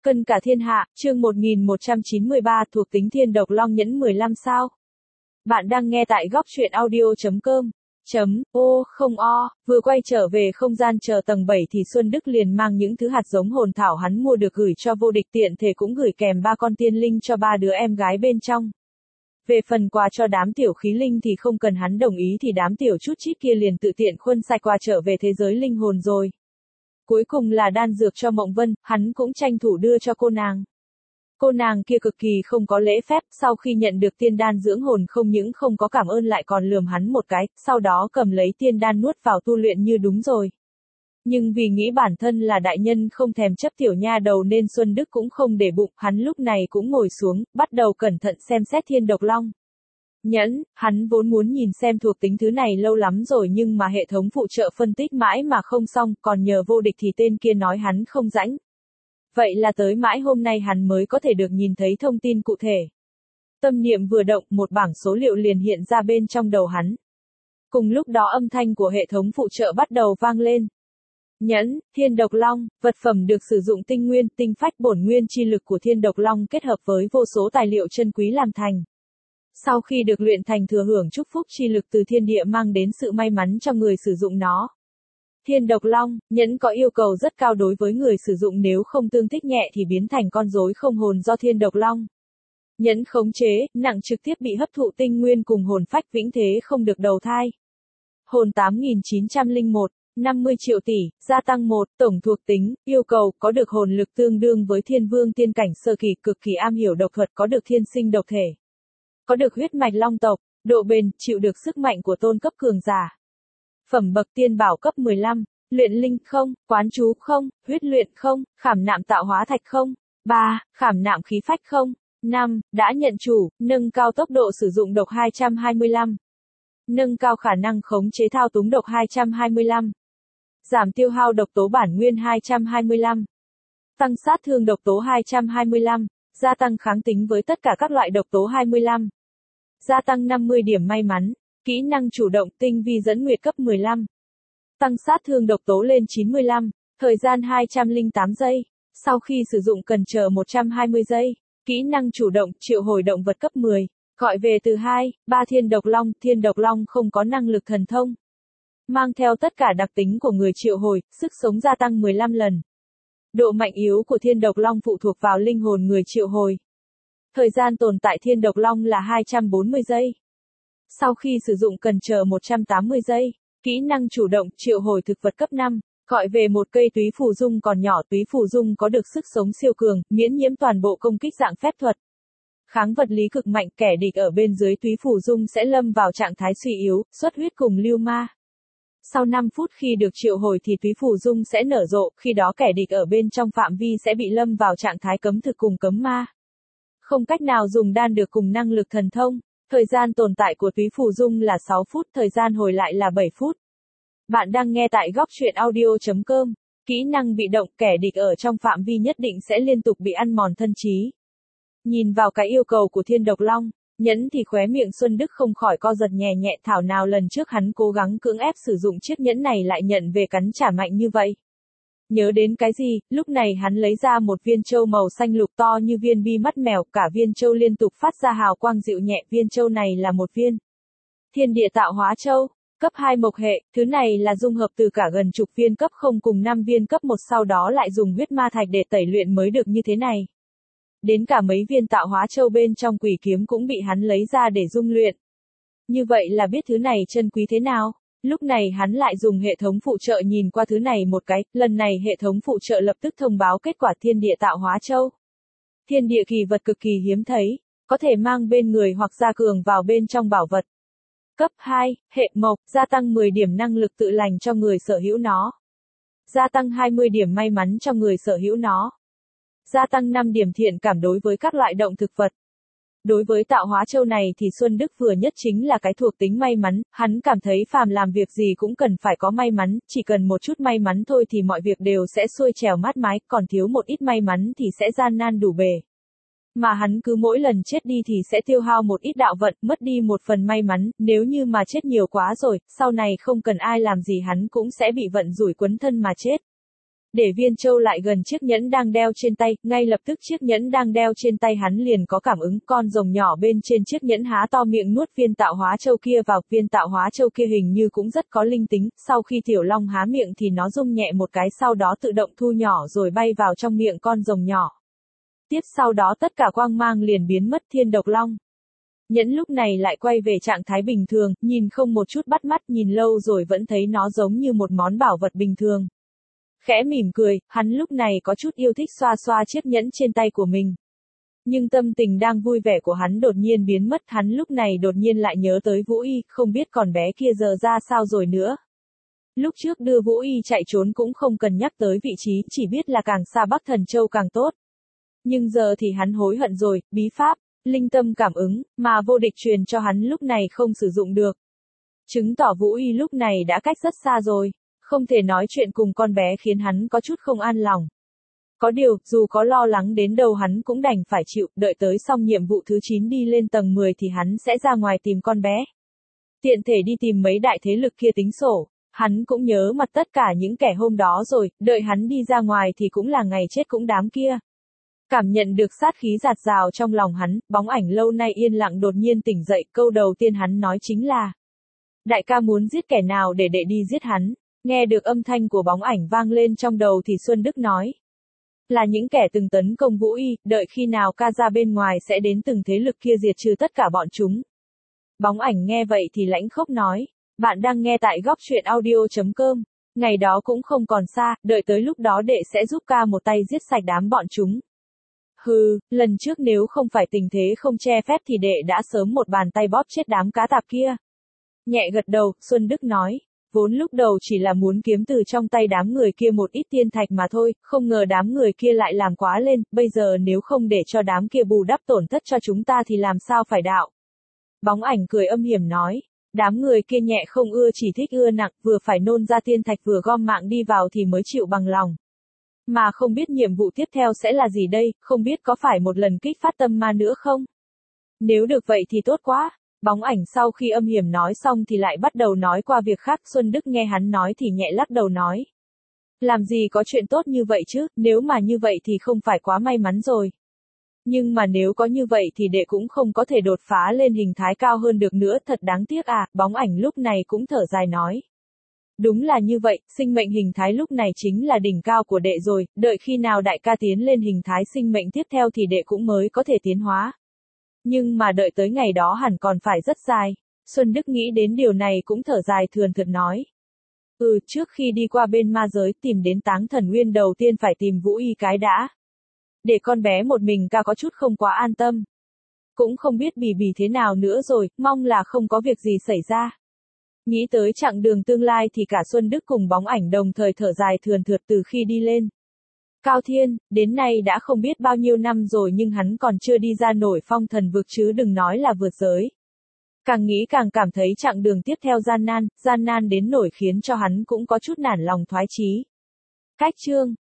Cân cả thiên hạ, chương 1193 thuộc tính thiên độc long nhẫn 15 sao. Bạn đang nghe tại góc truyện audio.com. Vừa quay trở về không gian chờ tầng 7 thì Xuân Đức liền mang những thứ hạt giống hồn thảo hắn mua được gửi cho vô địch, tiện thể cũng gửi kèm 3 con tiên linh cho 3 đứa em gái bên trong. Về phần quà cho đám tiểu khí linh thì không cần hắn đồng ý thì đám tiểu chút chít kia liền tự tiện khuân sạch quà trở về thế giới linh hồn rồi. Cuối cùng là đan dược cho Mộng Vân, hắn cũng tranh thủ đưa cho cô nàng. Cô nàng kia cực kỳ không có lễ phép, sau khi nhận được tiên đan dưỡng hồn không những không có cảm ơn lại còn lườm hắn một cái, sau đó cầm lấy tiên đan nuốt vào tu luyện như đúng rồi. Nhưng vì nghĩ bản thân là đại nhân không thèm chấp tiểu nha đầu nên Xuân Đức cũng không để bụng, hắn lúc này cũng ngồi xuống, bắt đầu cẩn thận xem xét thiên độc long nhẫn. Hắn vốn muốn nhìn xem thuộc tính thứ này lâu lắm rồi nhưng mà hệ thống phụ trợ phân tích mãi mà không xong, còn nhờ vô địch thì tên kia nói hắn không rãnh. Vậy là tới mãi hôm nay hắn mới có thể được nhìn thấy thông tin cụ thể. Tâm niệm vừa động, một bảng số liệu liền hiện ra bên trong đầu hắn. Cùng lúc đó âm thanh của hệ thống phụ trợ bắt đầu vang lên. Nhẫn, thiên độc long, vật phẩm được sử dụng tinh nguyên, tinh phách bổn nguyên chi lực của thiên độc long kết hợp với vô số tài liệu chân quý làm thành. Sau khi được luyện thành thừa hưởng chúc phúc chi lực từ thiên địa mang đến sự may mắn cho người sử dụng nó. Thiên độc long, nhẫn có yêu cầu rất cao đối với người sử dụng, nếu không tương thích nhẹ thì biến thành con rối không hồn do thiên độc long nhẫn khống chế, nặng trực tiếp bị hấp thụ tinh nguyên cùng hồn phách vĩnh thế không được đầu thai. Hồn 8901, 50 triệu tỷ, gia tăng 1, tổng thuộc tính, yêu cầu, có được hồn lực tương đương với thiên vương tiên cảnh sơ kỳ, cực kỳ am hiểu độc thuật, có được thiên sinh độc thể. Có được huyết mạch long tộc, độ bền, chịu được sức mạnh của tôn cấp cường giả. Phẩm bậc tiên bảo cấp 15, luyện linh không, quán chú không, huyết luyện không, khảm nạm tạo hóa thạch không. 3. Khảm nạm khí phách không. 5. Đã nhận chủ, nâng cao tốc độ sử dụng độc 225. Nâng cao khả năng khống chế thao túng độc 225. Giảm tiêu hao độc tố bản nguyên 225. Tăng sát thương độc tố 225. Gia tăng kháng tính với tất cả các loại độc tố 25. Gia tăng 50 điểm may mắn. Kỹ năng chủ động tinh vi dẫn nguyệt cấp 15. Tăng sát thương độc tố lên 95. Thời gian 208 giây. Sau khi sử dụng cần chờ 120 giây. Kỹ năng chủ động triệu hồi động vật cấp 10. Gọi về từ 2, 3 thiên độc long không có năng lực thần thông. Mang theo tất cả đặc tính của người triệu hồi, sức sống gia tăng 15 lần. Độ mạnh yếu của thiên độc long phụ thuộc vào linh hồn người triệu hồi. Thời gian tồn tại thiên độc long là 240 giây. Sau khi sử dụng cần chờ 180 giây. Kỹ năng chủ động triệu hồi thực vật cấp 5. Gọi về một cây túy phù dung còn nhỏ, túy phù dung có được sức sống siêu cường, miễn nhiễm toàn bộ công kích dạng phép thuật. Kháng vật lý cực mạnh, kẻ địch ở bên dưới túy phù dung sẽ lâm vào trạng thái suy yếu, xuất huyết cùng lưu ma. Sau 5 phút khi được triệu hồi thì túy phù dung sẽ nở rộ, khi đó kẻ địch ở bên trong phạm vi sẽ bị lâm vào trạng thái cấm thực cùng cấm ma. Không cách nào dùng đan được cùng năng lực thần thông. Thời gian tồn tại của túy phù dung là 6 phút, thời gian hồi lại là 7 phút. Bạn đang nghe tại góc truyện audio.com. Kỹ năng bị động, kẻ địch ở trong phạm vi nhất định sẽ liên tục bị ăn mòn thân trí. Nhìn vào cái yêu cầu của thiên độc long nhẫn thì khóe miệng Xuân Đức không khỏi co giật nhẹ nhẹ, thảo nào lần trước hắn cố gắng cưỡng ép sử dụng chiếc nhẫn này lại nhận về cắn trả mạnh như vậy. Nhớ đến cái gì, lúc này hắn lấy ra một viên châu màu xanh lục to như viên bi mắt mèo, cả viên châu liên tục phát ra hào quang dịu nhẹ, viên châu này là một viên thiên địa tạo hóa châu, cấp 2 mộc hệ, thứ này là dung hợp từ cả gần chục viên cấp 0 cùng 5 viên cấp 1, sau đó lại dùng huyết ma thạch để tẩy luyện mới được như thế này. Đến cả mấy viên tạo hóa châu bên trong quỷ kiếm cũng bị hắn lấy ra để dung luyện. Như vậy là biết thứ này chân quý thế nào. Lúc này hắn lại dùng hệ thống phụ trợ nhìn qua thứ này một cái, lần này hệ thống phụ trợ lập tức thông báo kết quả thiên địa tạo hóa châu. Thiên địa kỳ vật cực kỳ hiếm thấy, có thể mang bên người hoặc gia cường vào bên trong bảo vật. Cấp 2, hệ mộc, gia tăng 10 điểm năng lực tự lành cho người sở hữu nó. Gia tăng 20 điểm may mắn cho người sở hữu nó. Gia tăng 5 điểm thiện cảm đối với các loại động thực vật. Đối với tạo hóa châu này thì Xuân Đức vừa nhất chính là cái thuộc tính may mắn, hắn cảm thấy phàm làm việc gì cũng cần phải có may mắn, chỉ cần một chút may mắn thôi thì mọi việc đều sẽ xuôi trèo mát mái, còn thiếu một ít may mắn thì sẽ gian nan đủ bề. Mà hắn cứ mỗi lần chết đi thì sẽ tiêu hao một ít đạo vận, mất đi một phần may mắn, nếu như mà chết nhiều quá rồi, sau này không cần ai làm gì hắn cũng sẽ bị vận rủi quấn thân mà chết. để Viên Châu lại gần chiếc nhẫn đang đeo trên tay, ngay lập tức chiếc nhẫn đang đeo trên tay hắn liền có cảm ứng, con rồng nhỏ bên trên chiếc nhẫn há to miệng nuốt viên tạo hóa châu kia vào, viên tạo hóa châu kia hình như cũng rất có linh tính, sau khi Tiểu Long há miệng thì nó rung nhẹ một cái sau đó tự động thu nhỏ rồi bay vào trong miệng con rồng nhỏ. Tiếp sau đó tất cả quang mang liền biến mất. Thiên Độc Long nhẫn lúc này lại quay về trạng thái bình thường, nhìn không một chút bắt mắt, nhìn lâu rồi vẫn thấy nó giống như một món bảo vật bình thường. Khẽ mỉm cười, hắn lúc này có chút yêu thích xoa xoa chiếc nhẫn trên tay của mình. Nhưng tâm tình đang vui vẻ của hắn đột nhiên biến mất, hắn lúc này đột nhiên lại nhớ tới Vũ Y, không biết con bé kia giờ ra sao rồi nữa. Lúc trước đưa Vũ Y chạy trốn cũng không cần nhắc tới vị trí, chỉ biết là càng xa Bắc Thần Châu càng tốt. Nhưng giờ thì hắn hối hận rồi, bí pháp, linh tâm cảm ứng, mà vô địch truyền cho hắn lúc này không sử dụng được. Chứng tỏ Vũ Y lúc này đã cách rất xa rồi, không thể nói chuyện cùng con bé khiến hắn có chút không an lòng. Có điều, dù có lo lắng đến đâu hắn cũng đành phải chịu, đợi tới xong nhiệm vụ thứ 9 đi lên tầng 10 thì hắn sẽ ra ngoài tìm con bé. Tiện thể đi tìm mấy đại thế lực kia tính sổ, hắn cũng nhớ mặt tất cả những kẻ hôm đó rồi, đợi hắn đi ra ngoài thì cũng là ngày chết cũng đám kia. Cảm nhận được sát khí giạt rào trong lòng hắn, bóng ảnh lâu nay yên lặng đột nhiên tỉnh dậy, câu đầu tiên hắn nói chính là: đại ca muốn giết kẻ nào để đệ đi giết hắn. Nghe được âm thanh của bóng ảnh vang lên trong đầu thì Xuân Đức nói: là những kẻ từng tấn công Vũ Y, đợi khi nào ca ra bên ngoài sẽ đến từng thế lực kia diệt trừ tất cả bọn chúng. Bóng ảnh nghe vậy thì lãnh khốc nói: bạn đang nghe tại góc truyện audio.com. Ngày đó cũng không còn xa, đợi tới lúc đó đệ sẽ giúp ca một tay giết sạch đám bọn chúng. Hừ, lần trước nếu không phải tình thế không che phép thì đệ đã sớm một bàn tay bóp chết đám cá tạp kia. Nhẹ gật đầu, Xuân Đức nói: vốn lúc đầu chỉ là muốn kiếm từ trong tay đám người kia một ít tiên thạch mà thôi, không ngờ đám người kia lại làm quá lên, bây giờ nếu không để cho đám kia bù đắp tổn thất cho chúng ta thì làm sao phải đạo. Bóng ảnh cười âm hiểm nói: đám người kia nhẹ không ưa chỉ thích ưa nặng, vừa phải nôn ra tiên thạch vừa gom mạng đi vào thì mới chịu bằng lòng. Mà không biết nhiệm vụ tiếp theo sẽ là gì đây, không biết có phải một lần kích phát tâm ma nữa không? Nếu được vậy thì tốt quá. Bóng ảnh sau khi âm hiểm nói xong thì lại bắt đầu nói qua việc khác. Xuân Đức nghe hắn nói thì nhẹ lắc đầu nói: làm gì có chuyện tốt như vậy chứ, nếu mà như vậy thì không phải quá may mắn rồi. Nhưng mà nếu có như vậy thì đệ cũng không có thể đột phá lên hình thái cao hơn được nữa, thật đáng tiếc à. Bóng ảnh lúc này cũng thở dài nói: đúng là như vậy, sinh mệnh hình thái lúc này chính là đỉnh cao của đệ rồi, đợi khi nào đại ca tiến lên hình thái sinh mệnh tiếp theo thì đệ cũng mới có thể tiến hóa. Nhưng mà đợi tới ngày đó hẳn còn phải rất dài. Xuân Đức nghĩ đến điều này cũng thở dài thườn thượt nói: trước khi đi qua bên ma giới tìm đến Táng Thần Nguyên đầu tiên phải tìm Vũ Y cái đã. Để con bé một mình ca có chút không quá an tâm. Cũng không biết bì bì thế nào nữa rồi, mong là không có việc gì xảy ra. Nghĩ tới chặng đường tương lai thì cả Xuân Đức cùng bóng ảnh đồng thời thở dài thườn thượt từ khi đi lên Cao Thiên, đến nay đã không biết bao nhiêu năm rồi nhưng hắn còn chưa đi ra nổi phong thần vực chứ đừng nói là vượt giới. Càng nghĩ càng cảm thấy chặng đường tiếp theo gian nan đến nổi khiến cho hắn cũng có chút nản lòng thoái chí. Cách chương